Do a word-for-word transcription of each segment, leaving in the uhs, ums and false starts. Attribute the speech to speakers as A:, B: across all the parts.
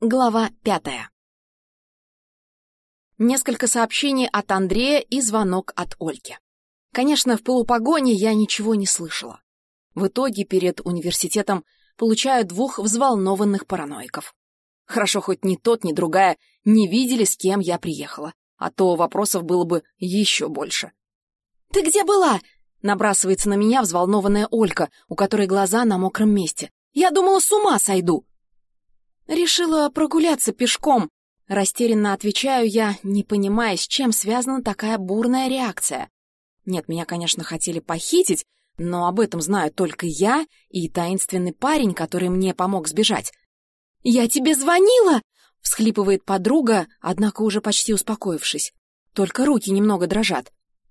A: Глава пятая. Несколько сообщений от Андрея и звонок от Ольки. Конечно, в полупогоне я ничего не слышала. В итоге перед университетом получаю двух взволнованных параноиков. Хорошо, хоть ни тот, ни другая не видели, с кем я приехала, а то вопросов было бы еще больше. «Ты где была?» — набрасывается на меня взволнованная Олька, у которой глаза на мокром месте. «Я думала, с ума сойду!» «Решила прогуляться пешком», — растерянно отвечаю я, не понимая, с чем связана такая бурная реакция. Нет, меня, конечно, хотели похитить, но об этом знаю только я и таинственный парень, который мне помог сбежать. «Я тебе звонила!» — всхлипывает подруга, однако уже почти успокоившись. Только руки немного дрожат.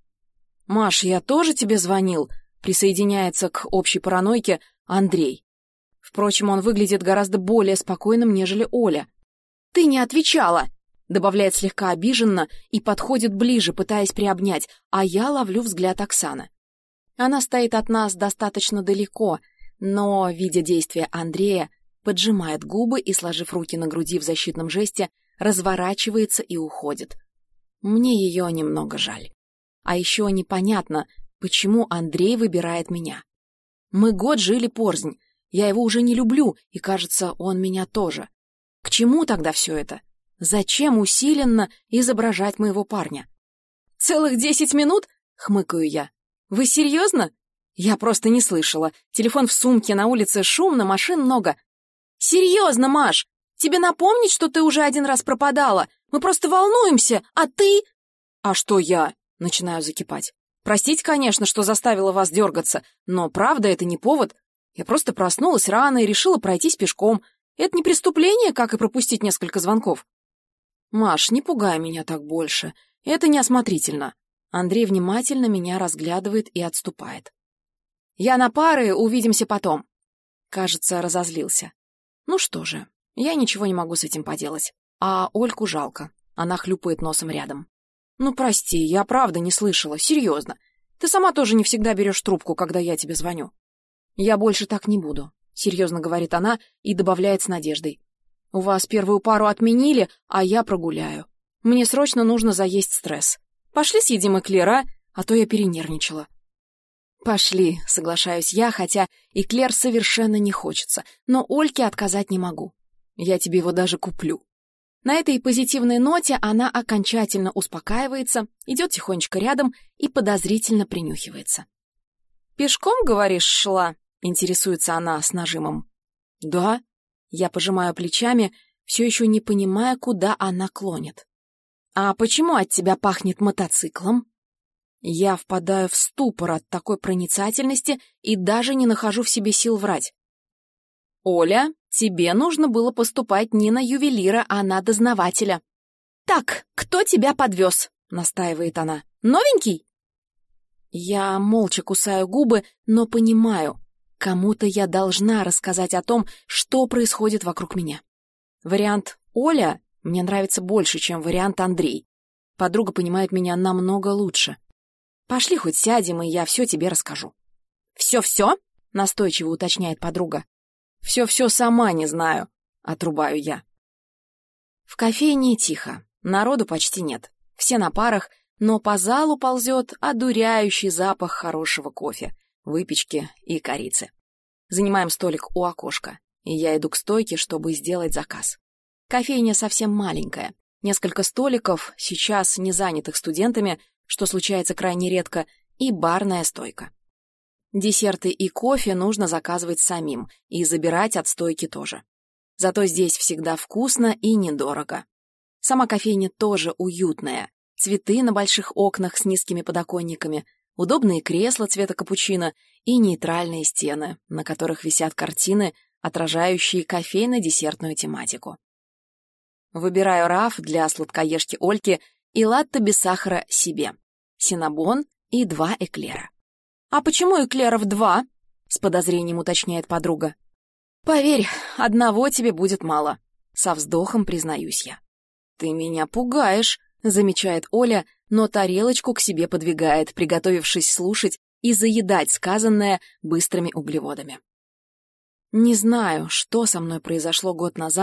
A: «Маш, я тоже тебе звонил», — присоединяется к общей паранойке Андрей. Впрочем, он выглядит гораздо более спокойным, нежели Оля. «Ты не отвечала!» — добавляет слегка обиженно и подходит ближе, пытаясь приобнять, а я ловлю взгляд Оксаны. Она стоит от нас достаточно далеко, но, видя действия Андрея, поджимает губы и, сложив руки на груди в защитном жесте, разворачивается и уходит. Мне ее немного жаль. А еще непонятно, почему Андрей выбирает меня. Мы год жили порознь. Я его уже не люблю, и, кажется, он меня тоже. К чему тогда все это? Зачем усиленно изображать моего парня? «Целых десять минут?» — хмыкаю я. «Вы серьезно?» Я просто не слышала. Телефон в сумке, на улице шумно, машин много. «Серьезно, Маш! Тебе напомнить, что ты уже один раз пропадала? Мы просто волнуемся, а ты...» «А что я?» — начинаю закипать. «Простите, конечно, что заставила вас дергаться, но правда это не повод. Я просто проснулась рано и решила пройтись пешком. Это не преступление, как и пропустить несколько звонков». «Маш, не пугай меня так больше. Это неосмотрительно». Андрей внимательно меня разглядывает и отступает. «Я на пары, увидимся потом». Кажется, разозлился. Ну что же, я ничего не могу с этим поделать. А Ольку жалко. Она хлюпает носом рядом. «Ну прости, я правда не слышала, серьезно. Ты сама тоже не всегда берешь трубку, когда я тебе звоню». «Я больше так не буду», — серьезно говорит она и добавляет с надеждой. «У вас первую пару отменили, а я прогуляю. Мне срочно нужно заесть стресс. Пошли съедим эклер, а? А то я перенервничала». «Пошли», — соглашаюсь я, хотя эклер совершенно не хочется, но Ольке отказать не могу. Я тебе его даже куплю. На этой позитивной ноте она окончательно успокаивается, идет тихонечко рядом и подозрительно принюхивается. «Пешком, говоришь, шла?» — интересуется она с нажимом. «Да». Я пожимаю плечами, все еще не понимая, куда она клонит. «А почему от тебя пахнет мотоциклом?» Я впадаю в ступор от такой проницательности и даже не нахожу в себе сил врать. «Оля, тебе нужно было поступать не на ювелира, а на дознавателя». «Так, кто тебя подвез?» — настаивает она. «Новенький?» Я молча кусаю губы, но понимаю, кому-то я должна рассказать о том, что происходит вокруг меня. Вариант «Оля» мне нравится больше, чем вариант «Андрей». Подруга понимает меня намного лучше. Пошли хоть сядем, и я все тебе расскажу. «Все-все?» — настойчиво уточняет подруга. «Все-все сама не знаю», — отрубаю я. В кофейне тихо, народу почти нет. Все на парах, но по залу ползет одуряющий запах хорошего кофе, выпечки и корицы. Занимаем столик у окошка, и я иду к стойке, чтобы сделать заказ. Кофейня совсем маленькая. Несколько столиков, сейчас не занятых студентами, что случается крайне редко, и барная стойка. Десерты и кофе нужно заказывать самим и забирать от стойки тоже. Зато здесь всегда вкусно и недорого. Сама кофейня тоже уютная. Цветы на больших окнах с низкими подоконниками, удобные кресла цвета капучино и нейтральные стены, на которых висят картины, отражающие кофейно-десертную тематику. Выбираю раф для сладкоежки Ольки и латте без сахара себе, синнабон и два эклера. «А почему эклеров два?» — с подозрением уточняет подруга. «Поверь, одного тебе будет мало», — со вздохом признаюсь я. «Ты меня пугаешь», — замечает Оля, но тарелочку к себе подвигает, приготовившись слушать и заедать сказанное быстрыми углеводами. Не знаю, что со мной произошло год назад,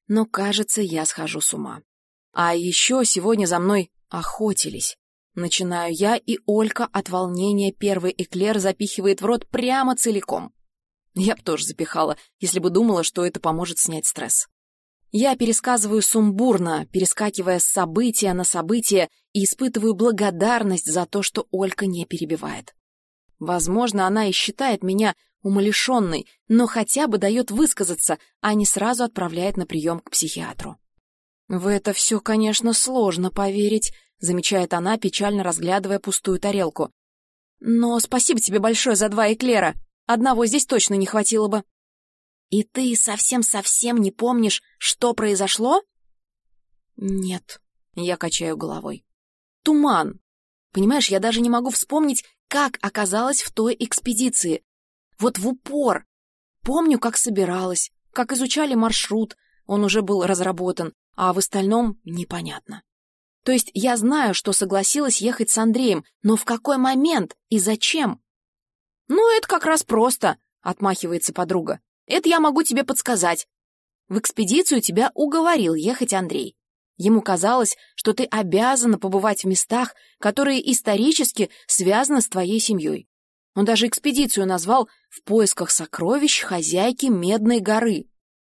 A: но, кажется, я схожу с ума. А еще сегодня за мной охотились. Начинаю я, и Олька от волнения первый эклер запихивает в рот прямо целиком. Я бы тоже запихала, если бы думала, что это поможет снять стресс. Я пересказываю сумбурно, перескакивая с события на событие, и испытываю благодарность за то, что Олька не перебивает. Возможно, она и считает меня умалишенной, но хотя бы дает высказаться, а не сразу отправляет на прием к психиатру. «В это все, конечно, сложно поверить», — замечает она, печально разглядывая пустую тарелку. «Но спасибо тебе большое за два эклера. Одного здесь точно не хватило бы». «И ты совсем-совсем не помнишь, что произошло?» «Нет», — я качаю головой. «Туман. Понимаешь, я даже не могу вспомнить, как оказалась в той экспедиции. Вот в упор. Помню, как собиралась, как изучали маршрут, он уже был разработан, а в остальном непонятно. То есть я знаю, что согласилась ехать с Андреем, но в какой момент и зачем?» «Ну, это как раз просто», — отмахивается подруга. «Это я могу тебе подсказать. В экспедицию тебя уговорил ехать Андрей. Ему казалось, что ты обязана побывать в местах, которые исторически связаны с твоей семьей. Он даже экспедицию назвал «В поисках сокровищ хозяйки Медной горы».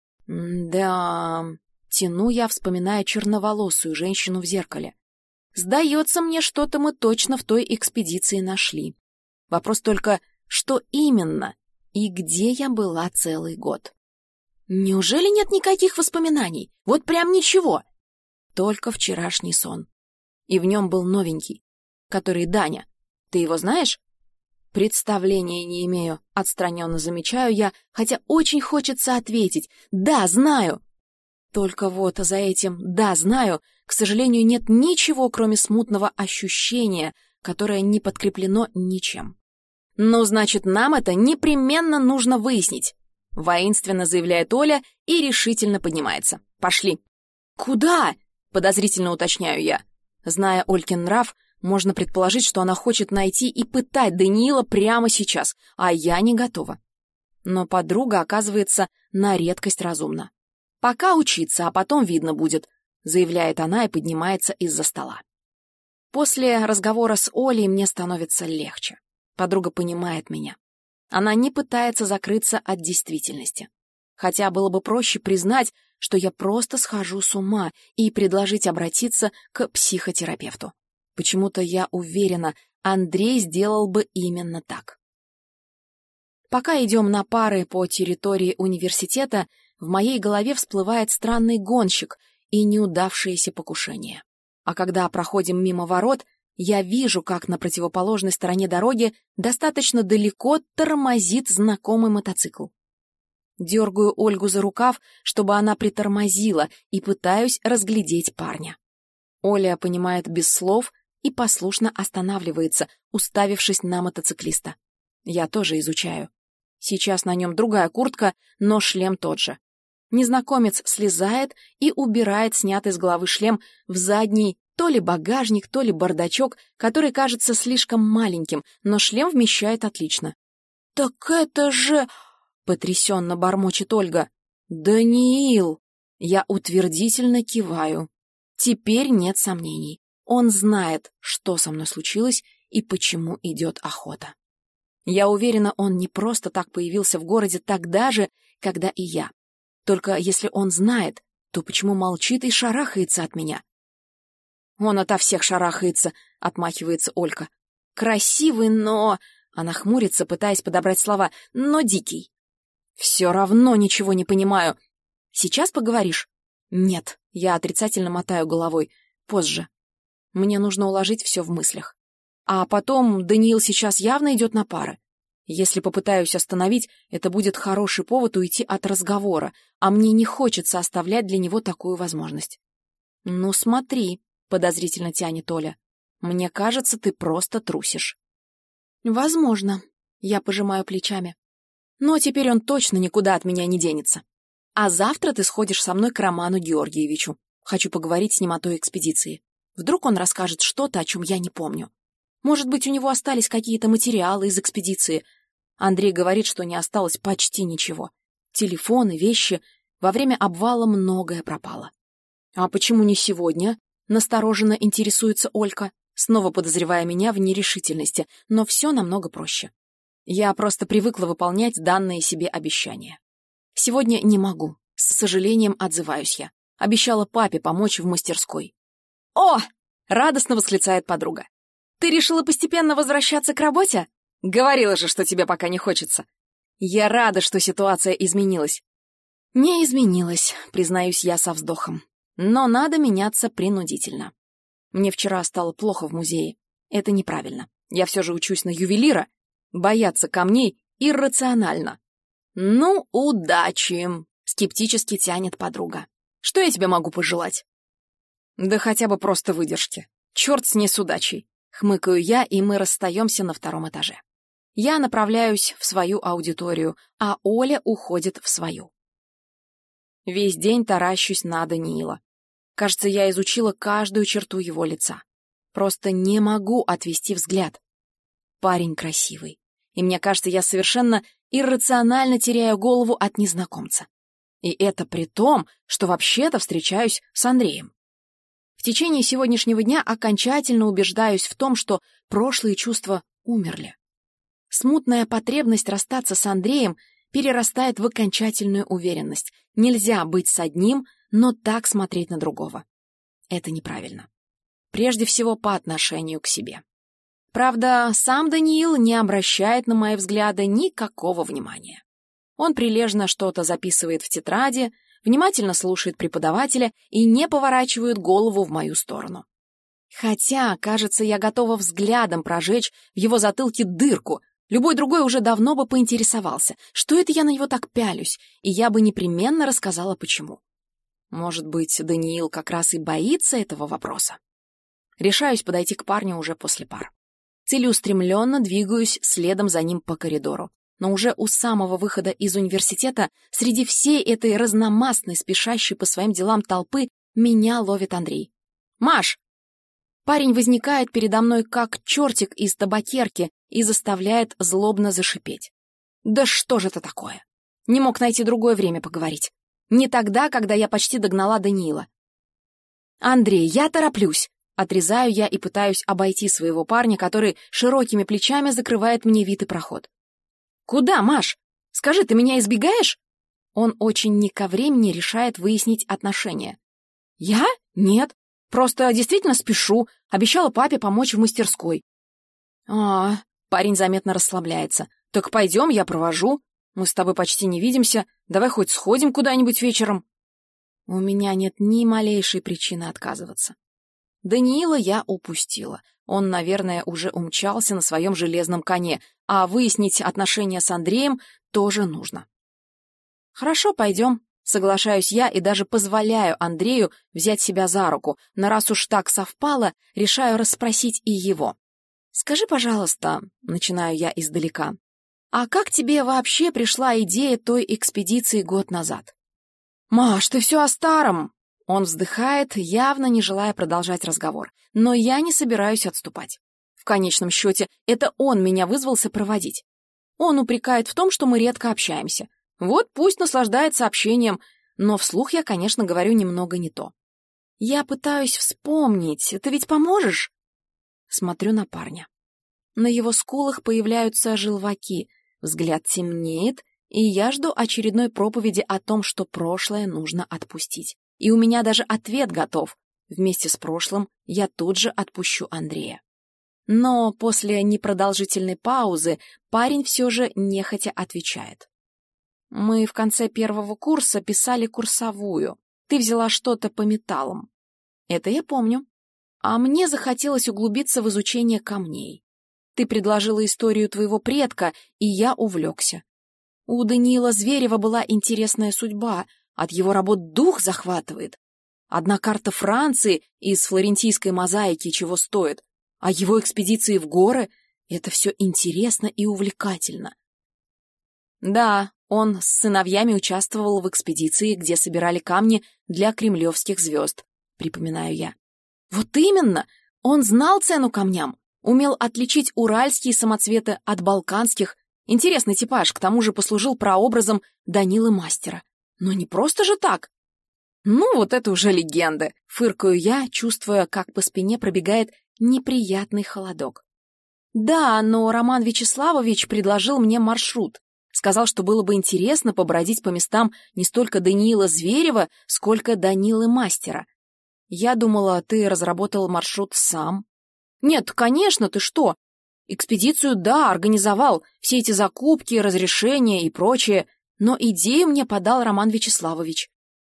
A: «Да...» — тяну я, вспоминая черноволосую женщину в зеркале. «Сдается мне, что-то мы точно в той экспедиции нашли. Вопрос только, что именно и где я была целый год?» «Неужели нет никаких воспоминаний? Вот прям ничего?» Только вчерашний сон. И в нем был новенький, который Даня. Ты его знаешь? Представления не имею, отстраненно замечаю я, хотя очень хочется ответить «да, знаю». Только вот за этим «да, знаю», к сожалению, нет ничего, кроме смутного ощущения, которое не подкреплено ничем. «Ну, значит, нам это непременно нужно выяснить», — воинственно заявляет Оля и решительно поднимается. «Пошли». «Куда?» — подозрительно уточняю я. Зная Олькин нрав, можно предположить, что она хочет найти и пытать Даниила прямо сейчас, а я не готова. Но подруга оказывается на редкость разумна. «Пока учиться, а потом видно будет», — заявляет она и поднимается из-за стола. После разговора с Олей мне становится легче. Подруга понимает меня. Она не пытается закрыться от действительности. Хотя было бы проще признать, что я просто схожу с ума, и предложить обратиться к психотерапевту. Почему-то я уверена, Андрей сделал бы именно так. Пока идем на пары по территории университета, в моей голове всплывает странный гонщик и неудавшееся покушение. А когда проходим мимо ворот, я вижу, как на противоположной стороне дороги достаточно далеко тормозит знакомый мотоцикл. Дергаю Ольгу за рукав, чтобы она притормозила, и пытаюсь разглядеть парня. Оля понимает без слов и послушно останавливается, уставившись на мотоциклиста. Я тоже изучаю. Сейчас на нем другая куртка, но шлем тот же. Незнакомец слезает и убирает снятый с головы шлем в задний то ли багажник, то ли бардачок, который кажется слишком маленьким, но шлем вмещает отлично. «Так это же...» — потрясенно бормочет Ольга. «Даниил!» Я утвердительно киваю. Теперь нет сомнений. Он знает, что со мной случилось и почему идет охота. Я уверена, он не просто так появился в городе тогда же, когда и я. Только если он знает, то почему молчит и шарахается от меня? «Он ото всех шарахается», — отмахивается Олька. «Красивый, но...» — она хмурится, пытаясь подобрать слова. «Но дикий». «Все равно ничего не понимаю. Сейчас поговоришь?» «Нет», — я отрицательно мотаю головой. «Позже. Мне нужно уложить все в мыслях. А потом Даниил сейчас явно идет на пары. Если попытаюсь остановить, это будет хороший повод уйти от разговора, а мне не хочется оставлять для него такую возможность». «Ну смотри», — подозрительно тянет Оля. «Мне кажется, ты просто трусишь». «Возможно», — я пожимаю плечами. «Но теперь он точно никуда от меня не денется. А завтра ты сходишь со мной к Роману Георгиевичу. Хочу поговорить с ним о той экспедиции. Вдруг он расскажет что-то, о чем я не помню. Может быть, у него остались какие-то материалы из экспедиции. Андрей говорит, что не осталось почти ничего. Телефоны, вещи. Во время обвала многое пропало. «А почему не сегодня?» — настороженно интересуется Олька, снова подозревая меня в нерешительности, но все намного проще. Я просто привыкла выполнять данные себе обещания. «Сегодня не могу», — с сожалением отзываюсь я. Обещала папе помочь в мастерской. «О!» — радостно восклицает подруга. «Ты решила постепенно возвращаться к работе? Говорила же, что тебе пока не хочется». Я рада, что ситуация изменилась. Не изменилась, признаюсь я со вздохом. Но надо меняться принудительно. Мне вчера стало плохо в музее. Это неправильно. Я все же учусь на ювелира. Бояться камней иррационально. «Ну, удачи!» — скептически тянет подруга. «Что я тебе могу пожелать?» «Да хотя бы просто выдержки. Черт с ней с удачей!» — хмыкаю я, и мы расстаемся на втором этаже. Я направляюсь в свою аудиторию, а Оля уходит в свою. Весь день таращусь на Даниила. Кажется, я изучила каждую черту его лица. Просто не могу отвести взгляд. Парень красивый. И мне кажется, я совершенно иррационально теряю голову от незнакомца. И это при том, что вообще-то встречаюсь с Андреем. В течение сегодняшнего дня окончательно убеждаюсь в том, что прошлые чувства умерли. Смутная потребность расстаться с Андреем перерастает в окончательную уверенность. Нельзя быть с одним, но так смотреть на другого. Это неправильно. Прежде всего по отношению к себе. Правда, сам Даниил не обращает на мои взгляды никакого внимания. Он прилежно что-то записывает в тетради, внимательно слушает преподавателя и не поворачивает голову в мою сторону. Хотя, кажется, я готова взглядом прожечь в его затылке дырку. Любой другой уже давно бы поинтересовался, что это я на него так пялюсь, и я бы непременно рассказала, почему. Может быть, Даниил как раз и боится этого вопроса? Решаюсь подойти к парню уже после пар. Целеустремленно двигаюсь следом за ним по коридору. Но уже у самого выхода из университета, среди всей этой разномастной, спешащей по своим делам толпы, меня ловит Андрей. «Маш!» Парень возникает передо мной как чертик из табакерки и заставляет злобно зашипеть. «Да что же это такое? Не мог найти другое время поговорить. Не тогда, когда я почти догнала Даниила». «Андрей, я тороплюсь!» Отрезаю я и пытаюсь обойти своего парня, который широкими плечами закрывает мне вид и проход. «Куда, Маш? Скажи, ты меня избегаешь?» Он очень не ко времени решает выяснить отношения. «Я? Нет. Просто действительно спешу. Обещала папе помочь в мастерской». «А, парень заметно расслабляется. Так пойдем, я провожу. Мы с тобой почти не видимся. Давай хоть сходим куда-нибудь вечером». У меня нет ни малейшей причины отказываться. Даниила я упустила. Он, наверное, уже умчался на своем железном коне, а выяснить отношения с Андреем тоже нужно. «Хорошо, пойдем», — соглашаюсь я и даже позволяю Андрею взять себя за руку, но раз уж так совпало, решаю расспросить и его. «Скажи, пожалуйста», — начинаю я издалека, «а как тебе вообще пришла идея той экспедиции год назад?» «Маш, ты все о старом!» Он вздыхает, явно не желая продолжать разговор, но я не собираюсь отступать. В конечном счете, это он меня вызвался проводить. Он упрекает в том, что мы редко общаемся. Вот пусть наслаждается общением, но вслух я, конечно, говорю немного не то. Я пытаюсь вспомнить, ты ведь поможешь? Смотрю на парня. На его скулах появляются желваки, взгляд темнеет, и я жду очередной проповеди о том, что прошлое нужно отпустить. И у меня даже ответ готов. Вместе с прошлым я тут же отпущу Андрея. Но после непродолжительной паузы парень все же нехотя отвечает. Мы в конце первого курса писали курсовую. Ты взяла что-то по металлам. Это я помню. А мне захотелось углубиться в изучение камней. Ты предложила историю твоего предка, и я увлекся. У Даниила Зверева была интересная судьба. От его работ дух захватывает. Одна карта Франции из флорентийской мозаики чего стоит, а его экспедиции в горы — это все интересно и увлекательно. Да, он с сыновьями участвовал в экспедиции, где собирали камни для кремлевских звезд, припоминаю я. Вот именно! Он знал цену камням, умел отличить уральские самоцветы от балканских. Интересный типаж, к тому же послужил прообразом Данилы Мастера. Но не просто же так. Ну, вот это уже легенды, фыркаю я, чувствуя, как по спине пробегает неприятный холодок. Да, но Роман Вячеславович предложил мне маршрут. Сказал, что было бы интересно побродить по местам не столько Даниила Зверева, сколько Данилы Мастера. Я думала, ты разработал маршрут сам. Нет, конечно, ты что? Экспедицию, да, организовал, все эти закупки, разрешения и прочее, но идею мне подал Роман Вячеславович.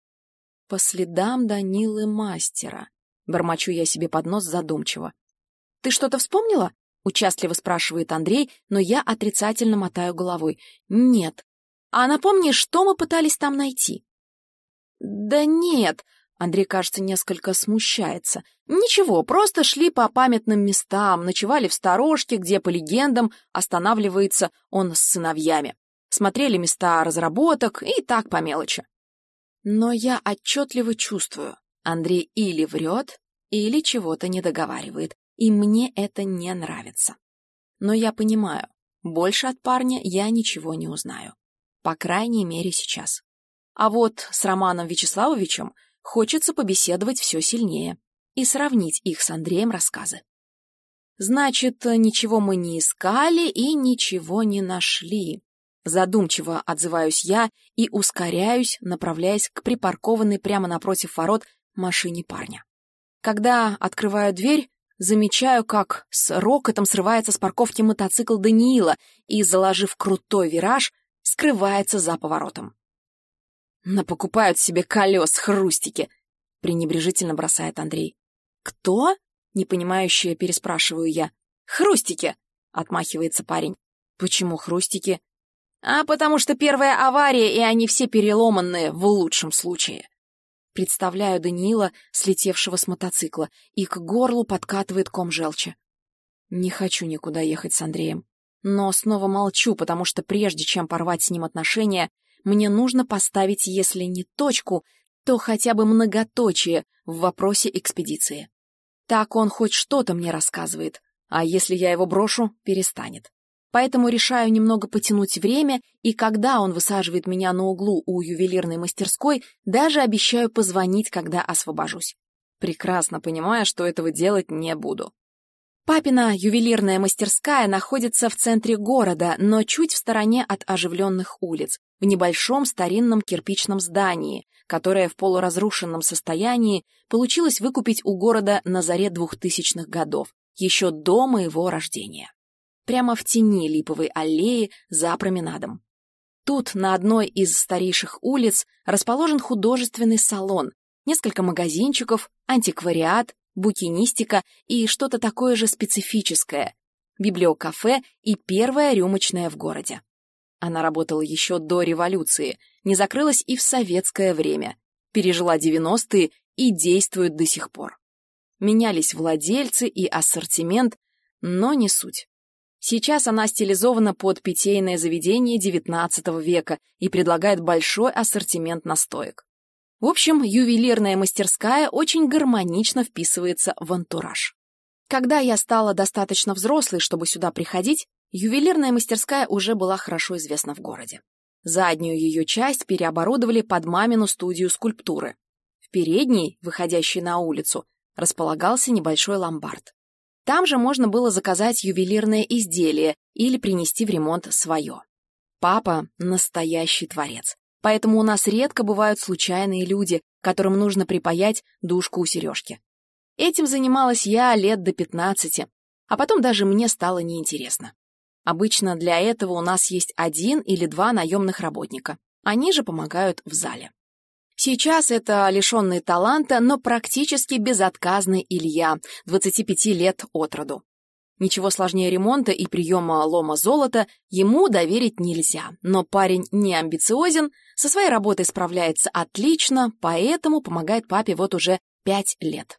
A: По следам Данилы Мастера. Бормочу я себе под нос задумчиво. Ты что-то вспомнила? Участливо спрашивает Андрей, но я отрицательно мотаю головой. Нет. А напомни, что мы пытались там найти? Да нет. Андрей, кажется, несколько смущается. Ничего, просто шли по памятным местам, ночевали в сторожке, где, по легендам, останавливается он с сыновьями. Смотрели места разработок и так по мелочи. Но я отчетливо чувствую, Андрей или врет, или чего-то не договаривает, и мне это не нравится. Но я понимаю, больше от парня я ничего не узнаю. По крайней мере, сейчас. А вот с Романом Вячеславовичем хочется побеседовать все сильнее и сравнить их с Андреем рассказы. Значит, ничего мы не искали и ничего не нашли. Задумчиво отзываюсь я и ускоряюсь, направляясь к припаркованной прямо напротив ворот машине парня. Когда открываю дверь, замечаю, как с рокотом срывается с парковки мотоцикл Даниила и, заложив крутой вираж, скрывается за поворотом. «Напокупают себе колес хрустики!» — пренебрежительно бросает Андрей. «Кто?» — непонимающе переспрашиваю я. «Хрустики!» — отмахивается парень. «Почему хрустики?» «А потому что первая авария, и они все переломанные в лучшем случае». Представляю Даниила, слетевшего с мотоцикла, и к горлу подкатывает ком желчи. Не хочу никуда ехать с Андреем. Но снова молчу, потому что прежде чем порвать с ним отношения, мне нужно поставить, если не точку, то хотя бы многоточие в вопросе экспедиции. Так он хоть что-то мне рассказывает, а если я его брошу, перестанет. Поэтому решаю немного потянуть время, и когда он высаживает меня на углу у ювелирной мастерской, даже обещаю позвонить, когда освобожусь. Прекрасно понимая, что этого делать не буду. Папина ювелирная мастерская находится в центре города, но чуть в стороне от оживленных улиц, в небольшом старинном кирпичном здании, которое в полуразрушенном состоянии получилось выкупить у города на заре двухтысячных годов, еще до моего рождения. Прямо в тени липовой аллеи за променадом. Тут, на одной из старейших улиц, расположен художественный салон, несколько магазинчиков, антиквариат, букинистика и что-то такое же специфическое, библиокафе и первая рюмочная в городе. Она работала еще до революции, не закрылась и в советское время, пережила девяностые и действует до сих пор. Менялись владельцы и ассортимент, но не суть. Сейчас она стилизована под питейное заведение девятнадцатого века и предлагает большой ассортимент настоек. В общем, ювелирная мастерская очень гармонично вписывается в антураж. Когда я стала достаточно взрослой, чтобы сюда приходить, ювелирная мастерская уже была хорошо известна в городе. Заднюю ее часть переоборудовали под мамину студию скульптуры. В передней, выходящей на улицу, располагался небольшой ломбард. Там же можно было заказать ювелирное изделие или принести в ремонт свое. Папа — настоящий творец, поэтому у нас редко бывают случайные люди, которым нужно припаять дужку у сережки. Этим занималась я лет до пятнадцати, а потом даже мне стало неинтересно. Обычно для этого у нас есть один или два наемных работника. Они же помогают в зале. Сейчас это лишенный таланта, но практически безотказный Илья, двадцати пяти лет от роду. Ничего сложнее ремонта и приема лома золота ему доверить нельзя, но парень не амбициозен, со своей работой справляется отлично, поэтому помогает папе вот уже пять лет.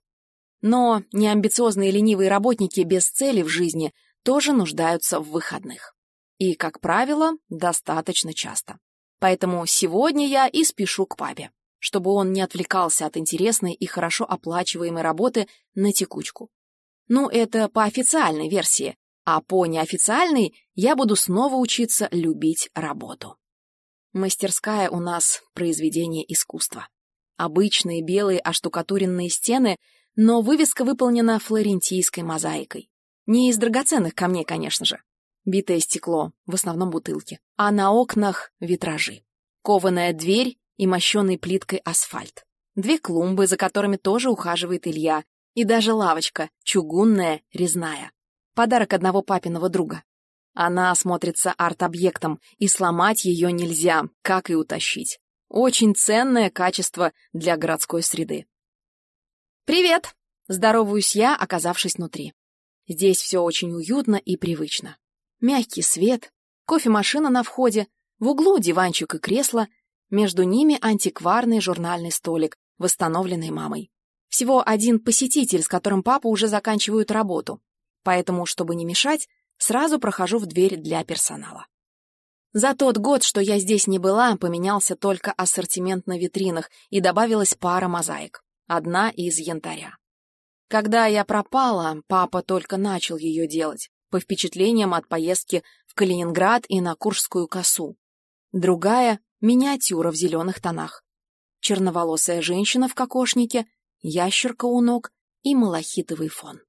A: Но неамбициозные ленивые работники без цели в жизни тоже нуждаются в выходных. И, как правило, достаточно часто. Поэтому сегодня я и спешу к папе, чтобы он не отвлекался от интересной и хорошо оплачиваемой работы на текучку. Ну, это по официальной версии, а по неофициальной я буду снова учиться любить работу. Мастерская у нас — произведение искусства. Обычные белые оштукатуренные стены, но вывеска выполнена флорентийской мозаикой. Не из драгоценных камней, конечно же. Битое стекло, в основном бутылки. А на окнах — витражи. Кованая дверь и мощеный плиткой асфальт. Две клумбы, за которыми тоже ухаживает Илья. И даже лавочка, чугунная, резная. Подарок одного папиного друга. Она смотрится арт-объектом, и сломать ее нельзя, как и утащить. Очень ценное качество для городской среды. «Привет!» — здороваюсь я, оказавшись внутри. Здесь все очень уютно и привычно. Мягкий свет, кофемашина на входе, в углу диванчик и кресло, между ними антикварный журнальный столик, восстановленный мамой. Всего один посетитель, с которым папа уже заканчивает работу. Поэтому, чтобы не мешать, сразу прохожу в дверь для персонала. За тот год, что я здесь не была, поменялся только ассортимент на витринах и добавилась пара мозаик. Одна из янтаря. Когда я пропала, папа только начал ее делать, по впечатлениям от поездки в Калининград и на Куршскую косу. Другая — миниатюра в зеленых тонах. Черноволосая женщина в кокошнике, ящерка у ног и малахитовый фон.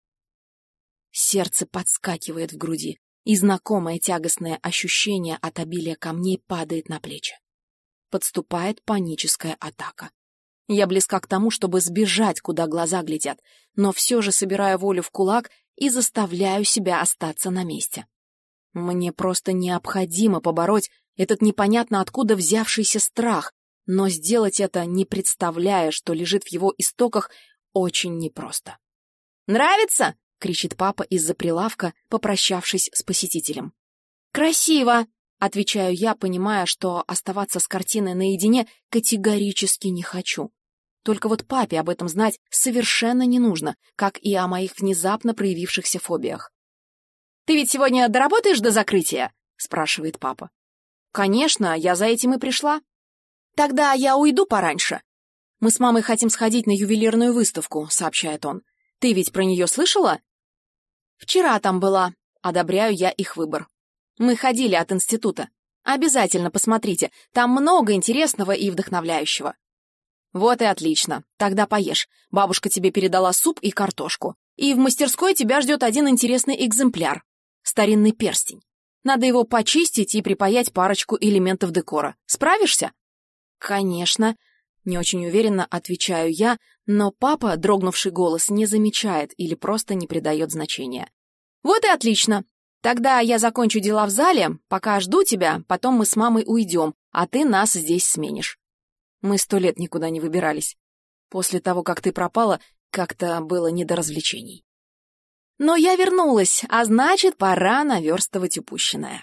A: Сердце подскакивает в груди, и знакомое тягостное ощущение от обилия камней падает на плечи. Подступает паническая атака. Я близка к тому, чтобы сбежать, куда глаза глядят, но все же собираю волю в кулак и заставляю себя остаться на месте. Мне просто необходимо побороть этот непонятно откуда взявшийся страх, но сделать это, не представляя, что лежит в его истоках, очень непросто. «Нравится?» — кричит папа из-за прилавка, попрощавшись с посетителем. «Красиво!» — отвечаю я, понимая, что оставаться с картиной наедине категорически не хочу. Только вот папе об этом знать совершенно не нужно, как и о моих внезапно проявившихся фобиях. «Ты ведь сегодня доработаешь до закрытия?» — спрашивает папа. «Конечно, я за этим и пришла». «Тогда я уйду пораньше. Мы с мамой хотим сходить на ювелирную выставку», — сообщает он. «Ты ведь про нее слышала?» «Вчера там была», — одобряю я их выбор. «Мы ходили от института. Обязательно посмотрите, там много интересного и вдохновляющего». «Вот и отлично. Тогда поешь. Бабушка тебе передала суп и картошку. И в мастерской тебя ждет один интересный экземпляр. Старинный перстень. Надо его почистить и припаять парочку элементов декора. Справишься?» «Конечно», — не очень уверенно отвечаю я, но папа, дрогнувший голос, не замечает или просто не придает значения. «Вот и отлично. Тогда я закончу дела в зале, пока жду тебя, потом мы с мамой уйдем, а ты нас здесь сменишь. Мы сто лет никуда не выбирались. После того, как ты пропала, как-то было не до развлечений. Но я вернулась, а значит, пора наверстывать упущенное».